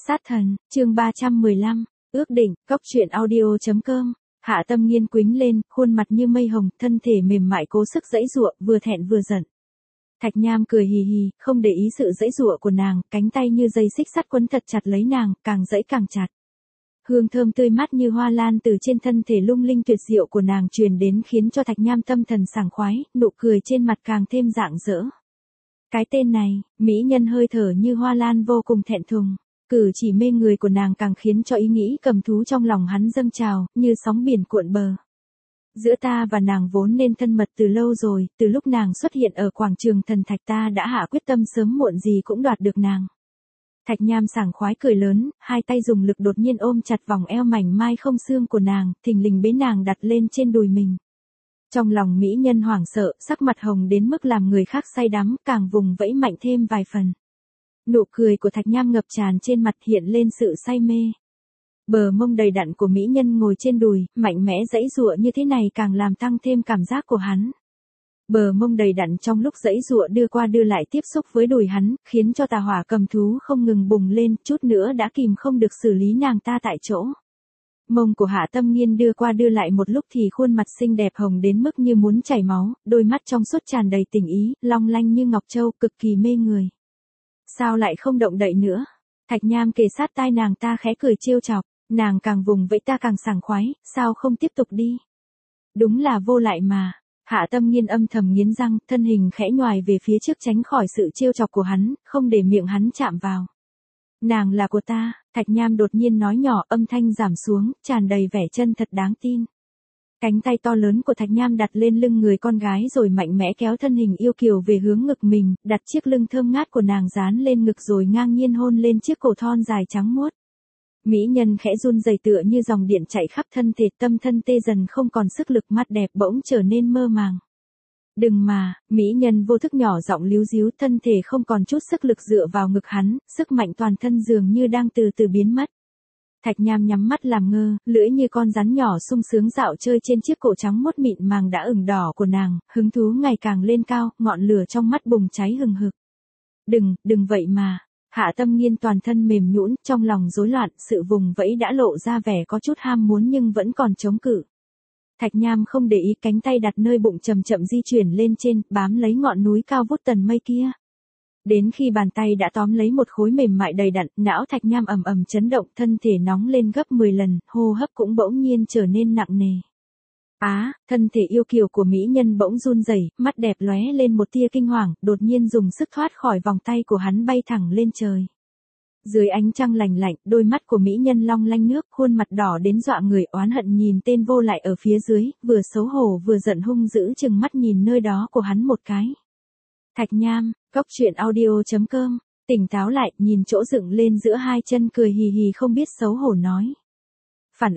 Sát thần, chương 315, ước định, cốc truyện audio.com. Hạ Tâm Nghiên quĩnh lên, khuôn mặt như mây hồng, thân thể mềm mại cố sức giãy giụa, vừa thẹn vừa giận. Thạch Nham cười hì hì, không để ý sự giãy giụa của nàng, cánh tay như dây xích sắt quấn thật chặt lấy nàng, càng giãy càng chặt. Hương thơm tươi mát như hoa lan từ trên thân thể lung linh tuyệt diệu của nàng truyền đến khiến cho Thạch Nham tâm thần sảng khoái, nụ cười trên mặt càng thêm rạng rỡ. Cái tên này, mỹ nhân hơi thở như hoa lan vô cùng thẹn thùng. Cử chỉ mê người của nàng càng khiến cho ý nghĩ cầm thú trong lòng hắn dâng trào, như sóng biển cuộn bờ. Giữa ta và nàng vốn nên thân mật từ lâu rồi, từ lúc nàng xuất hiện ở quảng trường thần thạch ta đã hạ quyết tâm sớm muộn gì cũng đoạt được nàng. Thạch Nham sảng khoái cười lớn, hai tay dùng lực đột nhiên ôm chặt vòng eo mảnh mai không xương của nàng, thình lình bế nàng đặt lên trên đùi mình. Trong lòng mỹ nhân hoảng sợ, sắc mặt hồng đến mức làm người khác say đắm, càng vùng vẫy mạnh thêm vài phần. Nụ cười của Thạch Nham ngập tràn trên mặt hiện lên sự say mê. Bờ mông đầy đặn của mỹ nhân ngồi trên đùi, mạnh mẽ giãy giụa như thế này càng làm tăng thêm cảm giác của hắn. Bờ mông đầy đặn trong lúc giãy giụa đưa qua đưa lại tiếp xúc với đùi hắn, khiến cho tà hỏa cầm thú không ngừng bùng lên, chút nữa đã kìm không được xử lý nàng ta tại chỗ. Mông của Hạ Tâm Nghiên đưa qua đưa lại một lúc thì khuôn mặt xinh đẹp hồng đến mức như muốn chảy máu, đôi mắt trong suốt tràn đầy tình ý, long lanh như ngọc châu, cực kỳ mê người. Sao lại không động đậy nữa? Thạch Nham kề sát tai nàng ta khẽ cười trêu chọc, nàng càng vùng vẫy ta càng sảng khoái, sao không tiếp tục đi? Đúng là vô lại mà. Hạ Tâm Nghiên âm thầm nghiến răng, thân hình khẽ nhoài về phía trước tránh khỏi sự trêu chọc của hắn, không để miệng hắn chạm vào. Nàng là của ta, Thạch Nham đột nhiên nói nhỏ, âm thanh giảm xuống, tràn đầy vẻ chân thật đáng tin. Cánh tay to lớn của Thạch Nham đặt lên lưng người con gái rồi mạnh mẽ kéo thân hình yêu kiều về hướng ngực mình, đặt chiếc lưng thơm ngát của nàng dán lên ngực rồi ngang nhiên hôn lên chiếc cổ thon dài trắng muốt. Mỹ nhân khẽ run rẩy tựa như dòng điện chạy khắp thân thể, tâm thân tê dần không còn sức lực, mắt đẹp bỗng trở nên mơ màng. Đừng mà, mỹ nhân vô thức nhỏ giọng líu díu, thân thể không còn chút sức lực dựa vào ngực hắn, sức mạnh toàn thân dường như đang từ từ biến mất. Thạch Nham nhắm mắt làm ngơ, lưỡi như con rắn nhỏ sung sướng dạo chơi trên chiếc cổ trắng muốt mịn màng đã ửng đỏ của nàng, hứng thú ngày càng lên cao, ngọn lửa trong mắt bùng cháy hừng hực. Đừng vậy mà. Hạ Tâm Nghiên toàn thân mềm nhũn, trong lòng rối loạn, sự vùng vẫy đã lộ ra vẻ có chút ham muốn nhưng vẫn còn chống cự. Thạch Nham không để ý, cánh tay đặt nơi bụng chậm chậm di chuyển lên trên, bám lấy ngọn núi cao vút tần mây kia. Đến khi bàn tay đã tóm lấy một khối mềm mại đầy đặn, não Thạch Nham ầm ầm chấn động, thân thể nóng lên gấp 10 lần, hô hấp cũng bỗng nhiên trở nên nặng nề. Thân thể yêu kiều của mỹ nhân bỗng run rẩy, mắt đẹp lóe lên một tia kinh hoàng, đột nhiên dùng sức thoát khỏi vòng tay của hắn bay thẳng lên trời. Dưới ánh trăng lành lạnh, đôi mắt của mỹ nhân long lanh nước, khuôn mặt đỏ đến dọa người, oán hận nhìn tên vô lại ở phía dưới, vừa xấu hổ vừa giận hung dữ chừng mắt nhìn nơi đó của hắn một cái. Thạch Nham, cốc truyện audio.com, tỉnh táo lại, nhìn chỗ dựng lên giữa hai chân cười hì hì không biết xấu hổ nói. Phản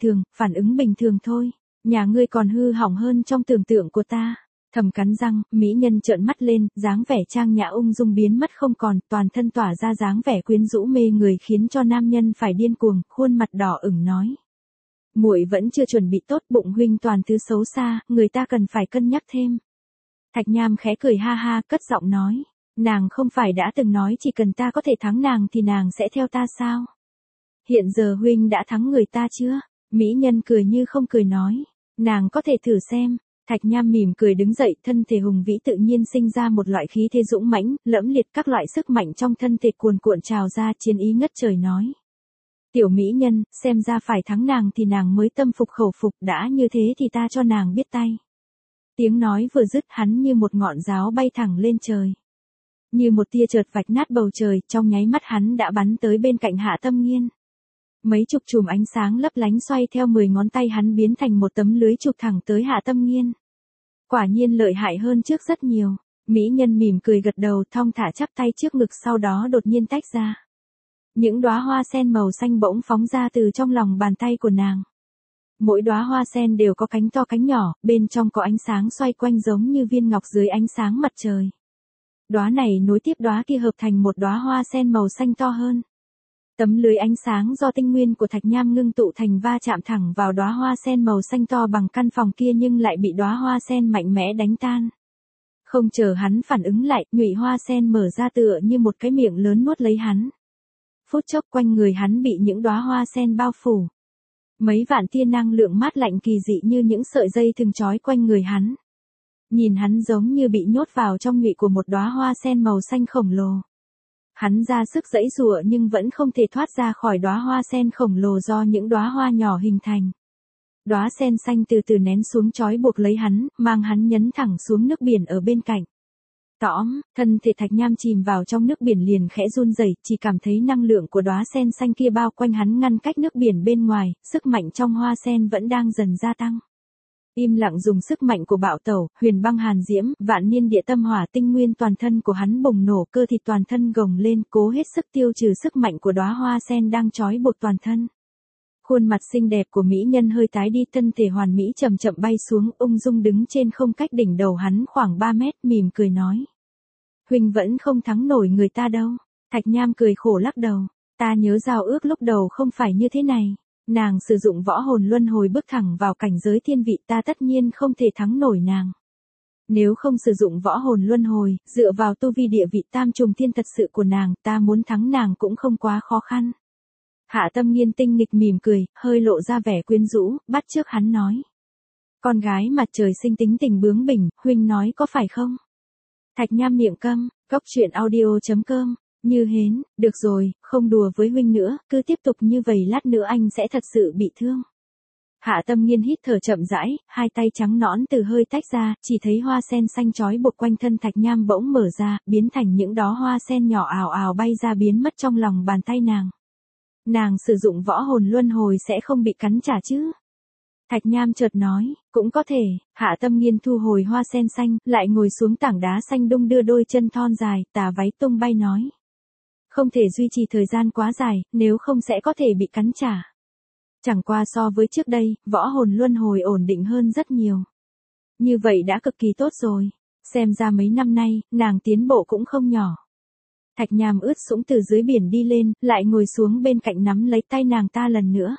ứng bình thường thôi. Nhà ngươi còn hư hỏng hơn trong tưởng tượng của ta. Thầm cắn răng, mỹ nhân trợn mắt lên, dáng vẻ trang nhã ung dung biến mất không còn, toàn thân tỏa ra dáng vẻ quyến rũ mê người khiến cho nam nhân phải điên cuồng, khuôn mặt đỏ ửng nói. Muội vẫn chưa chuẩn bị tốt, bụng huynh toàn thứ xấu xa, người ta cần phải cân nhắc thêm. Thạch Nham khẽ cười ha ha, cất giọng nói. Nàng không phải đã từng nói chỉ cần ta có thể thắng nàng thì nàng sẽ theo ta sao? Hiện giờ huynh đã thắng người ta chưa? Mỹ nhân cười như không cười nói. Nàng có thể thử xem. Thạch Nham mỉm cười đứng dậy, thân thể hùng vĩ tự nhiên sinh ra một loại khí thế dũng mãnh, lẫm liệt, các loại sức mạnh trong thân thể cuồn cuộn trào ra, chiến ý ngất trời nói. Tiểu mỹ nhân, xem ra phải thắng nàng thì nàng mới tâm phục khẩu phục, đã như thế thì ta cho nàng biết tay. Tiếng nói vừa dứt, hắn như một ngọn giáo bay thẳng lên trời. Như một tia chợt vạch nát bầu trời, trong nháy mắt hắn đã bắn tới bên cạnh Hạ Tâm Nghiên. Mấy chục chùm ánh sáng lấp lánh xoay theo 10 ngón tay hắn biến thành một tấm lưới chụp thẳng tới Hạ Tâm Nghiên. Quả nhiên lợi hại hơn trước rất nhiều. Mỹ nhân mỉm cười gật đầu, thong thả chắp tay trước ngực, sau đó đột nhiên tách ra. Những đóa hoa sen màu xanh bỗng phóng ra từ trong lòng bàn tay của nàng. Mỗi đóa hoa sen đều có cánh to cánh nhỏ, bên trong có ánh sáng xoay quanh giống như viên ngọc dưới ánh sáng mặt trời. Đóa này nối tiếp đóa kia hợp thành một đóa hoa sen màu xanh to hơn. Tấm lưới ánh sáng do tinh nguyên của Thạch Nham ngưng tụ thành va chạm thẳng vào đóa hoa sen màu xanh to bằng căn phòng kia nhưng lại bị đóa hoa sen mạnh mẽ đánh tan. Không chờ hắn phản ứng lại, nhụy hoa sen mở ra tựa như một cái miệng lớn nuốt lấy hắn. phút chốc quanh người hắn bị những đóa hoa sen bao phủ. Mấy vạn tia năng lượng mát lạnh kỳ dị như những sợi dây thừng trói quanh người hắn. Nhìn hắn giống như bị nhốt vào trong nhụy của một đóa hoa sen màu xanh khổng lồ. Hắn ra sức giãy giụa nhưng vẫn không thể thoát ra khỏi đóa hoa sen khổng lồ do những đóa hoa nhỏ hình thành. Đóa sen xanh từ từ nén xuống trói buộc lấy hắn, mang hắn nhấn thẳng xuống nước biển ở bên cạnh. Tõm, thân thể Thạch Nham chìm vào trong nước biển liền khẽ run rẩy, chỉ cảm thấy năng lượng của đóa sen xanh kia bao quanh hắn ngăn cách nước biển bên ngoài, sức mạnh trong hoa sen vẫn đang dần gia tăng. Im lặng dùng sức mạnh của bạo tẩu, huyền băng hàn diễm, vạn niên địa tâm hỏa tinh nguyên toàn thân của hắn bùng nổ, cơ thịt toàn thân gồng lên, cố hết sức tiêu trừ sức mạnh của đóa hoa sen đang trói buộc toàn thân. Khuôn mặt xinh đẹp của mỹ nhân hơi tái đi, thân thể hoàn mỹ chậm chậm bay xuống, ung dung đứng trên không cách đỉnh đầu hắn khoảng 3 mét, mỉm cười nói. Huynh vẫn không thắng nổi người ta đâu. Thạch Nham cười khổ lắc đầu. Ta nhớ giao ước lúc đầu không phải như thế này. Nàng sử dụng võ hồn luân hồi bước thẳng vào cảnh giới thiên vị, ta tất nhiên không thể thắng nổi nàng. Nếu không sử dụng võ hồn luân hồi, dựa vào tu vi địa vị tam trùng thiên thật sự của nàng, ta muốn thắng nàng cũng không quá khó khăn. Hạ Tâm Nghiên tinh nghịch mỉm cười, hơi lộ ra vẻ quyến rũ, bắt chước hắn nói. Con gái mặt trời sinh tính tình bướng bỉnh, huynh nói có phải không? Thạch Nham miệng câm, goctruyện.audio.com, Như Hến, được rồi, không đùa với huynh nữa, cứ tiếp tục như vậy lát nữa anh sẽ thật sự bị thương. Hạ Tâm Nghiên hít thở chậm rãi, hai tay trắng nõn từ hơi tách ra, chỉ thấy hoa sen xanh trói buộc quanh thân Thạch Nham bỗng mở ra, biến thành những đóa hoa sen nhỏ ào ào bay ra biến mất trong lòng bàn tay nàng. Nàng sử dụng võ hồn luân hồi sẽ không bị cắn trả chứ? Thạch Nham chợt nói, cũng có thể. Hạ Tâm Nghiên thu hồi hoa sen xanh, lại ngồi xuống tảng đá xanh đung đưa đôi chân thon dài, tà váy tung bay nói. Không thể duy trì thời gian quá dài, nếu không sẽ có thể bị cắn trả. Chẳng qua so với trước đây, võ hồn luân hồi ổn định hơn rất nhiều. Như vậy đã cực kỳ tốt rồi. Xem ra mấy năm nay, nàng tiến bộ cũng không nhỏ. Thạch Nham ướt sũng từ dưới biển đi lên, lại ngồi xuống bên cạnh nắm lấy tay nàng ta lần nữa.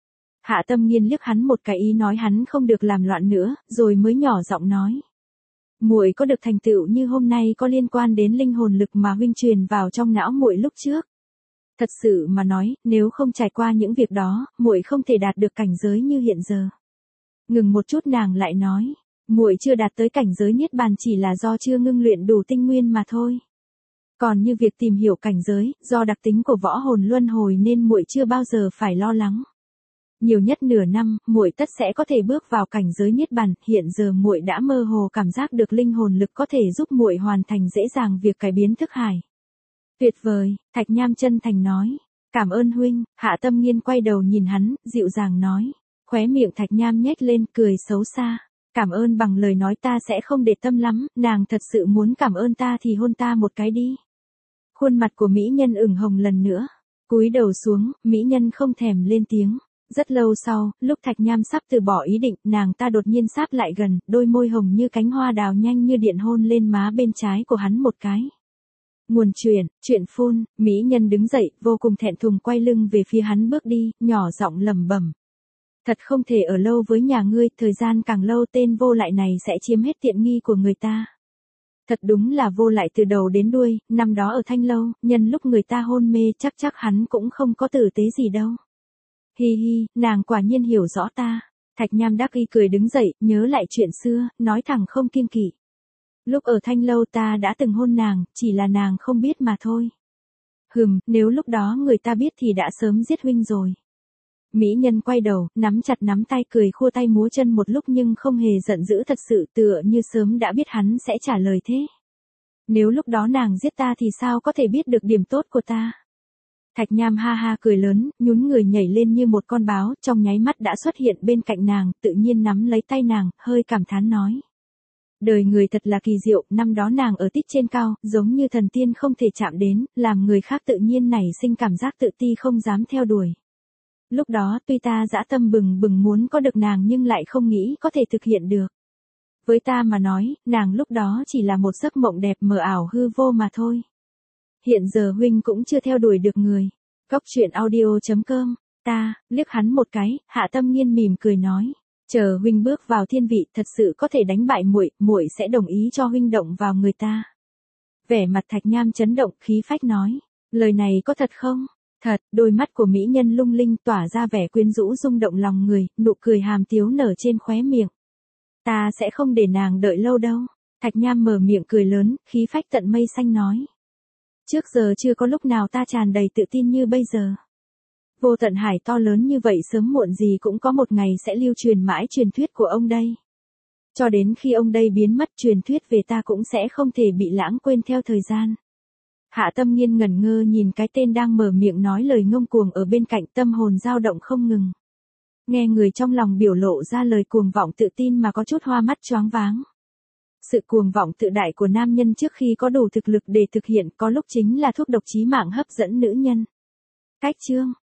Hạ Tâm Nghiên liếc hắn một cái ý nói hắn không được làm loạn nữa, rồi mới nhỏ giọng nói. Muội có được thành tựu như hôm nay có liên quan đến linh hồn lực mà huynh truyền vào trong não muội lúc trước. Thật sự mà nói, nếu không trải qua những việc đó, muội không thể đạt được cảnh giới như hiện giờ. Ngừng một chút nàng lại nói, muội chưa đạt tới cảnh giới niết bàn chỉ là do chưa ngưng luyện đủ tinh nguyên mà thôi. Còn như việc tìm hiểu cảnh giới, do đặc tính của võ hồn luân hồi nên muội chưa bao giờ phải lo lắng. Nhiều nhất nửa năm, muội tất sẽ có thể bước vào cảnh giới niết bàn, hiện giờ muội đã mơ hồ cảm giác được linh hồn lực có thể giúp muội hoàn thành dễ dàng việc cải biến thức hải. Tuyệt vời, Thạch Nham chân thành nói. Cảm ơn huynh. Hạ Tâm Nghiên quay đầu nhìn hắn, dịu dàng nói. Khóe miệng Thạch Nham nhếch lên, cười xấu xa. Cảm ơn bằng lời nói ta sẽ không để tâm lắm, nàng thật sự muốn cảm ơn ta thì hôn ta một cái đi. Khuôn mặt của mỹ nhân ửng hồng lần nữa. Cúi đầu xuống, mỹ nhân không thèm lên tiếng. Rất lâu sau, lúc Thạch Nham sắp từ bỏ ý định, nàng ta đột nhiên sáp lại gần, đôi môi hồng như cánh hoa đào nhanh như điện hôn lên má bên trái của hắn một cái. Nguồn chuyện phun, mỹ nhân đứng dậy, vô cùng thẹn thùng quay lưng về phía hắn bước đi, nhỏ giọng lẩm bẩm. Thật không thể ở lâu với nhà ngươi, thời gian càng lâu tên vô lại này sẽ chiếm hết tiện nghi của người ta. Thật đúng là vô lại từ đầu đến đuôi, năm đó ở Thanh Lâu, nhân lúc người ta hôn mê chắc hắn cũng không có tử tế gì đâu. Hi hi, nàng quả nhiên hiểu rõ ta. Thạch Nham đắc ý cười đứng dậy, nhớ lại chuyện xưa, nói thẳng không kiêng kỵ. Lúc ở Thanh Lâu ta đã từng hôn nàng, chỉ là nàng không biết mà thôi. Nếu lúc đó người ta biết thì đã sớm giết huynh rồi. Mỹ nhân quay đầu, nắm chặt nắm tay cười khua tay múa chân một lúc nhưng không hề giận dữ, thật sự tựa như sớm đã biết hắn sẽ trả lời thế. Nếu lúc đó nàng giết ta thì sao có thể biết được điểm tốt của ta? Thạch Nham ha ha cười lớn, nhún người nhảy lên như một con báo, trong nháy mắt đã xuất hiện bên cạnh nàng, tự nhiên nắm lấy tay nàng, hơi cảm thán nói. Đời người thật là kỳ diệu, năm đó nàng ở tích trên cao, giống như thần tiên không thể chạm đến, làm người khác tự nhiên nảy sinh cảm giác tự ti không dám theo đuổi. Lúc đó tuy ta dã tâm bừng bừng muốn có được nàng nhưng lại không nghĩ có thể thực hiện được. Với ta mà nói, nàng lúc đó chỉ là một giấc mộng đẹp mờ ảo hư vô mà thôi. Hiện giờ huynh cũng chưa theo đuổi được người. Goctruyện.audio.com, ta, liếc hắn một cái, Hạ Tâm Nghiên mỉm cười nói. Chờ huynh bước vào thiên vị thật sự có thể đánh bại muội, muội sẽ đồng ý cho huynh động vào người ta. Vẻ mặt Thạch Nham chấn động, khí phách nói. Lời này có thật không? Thật, đôi mắt của mỹ nhân lung linh tỏa ra vẻ quyến rũ rung động lòng người, nụ cười hàm tiếu nở trên khóe miệng. Ta sẽ không để nàng đợi lâu đâu. Thạch Nham mở miệng cười lớn, khí phách tận mây xanh nói. Trước giờ chưa có lúc nào ta tràn đầy tự tin như bây giờ. Vô tận hải to lớn như vậy sớm muộn gì cũng có một ngày sẽ lưu truyền mãi truyền thuyết của ông đây. Cho đến khi ông đây biến mất truyền thuyết về ta cũng sẽ không thể bị lãng quên theo thời gian. Hạ Tâm Nghiên ngẩn ngơ nhìn cái tên đang mở miệng nói lời ngông cuồng ở bên cạnh, tâm hồn dao động không ngừng. Nghe người trong lòng biểu lộ ra lời cuồng vọng tự tin mà có chút hoa mắt choáng váng. Sự cuồng vọng tự đại của nam nhân trước khi có đủ thực lực để thực hiện có lúc chính là thuốc độc chí mạng hấp dẫn nữ nhân. Cách chương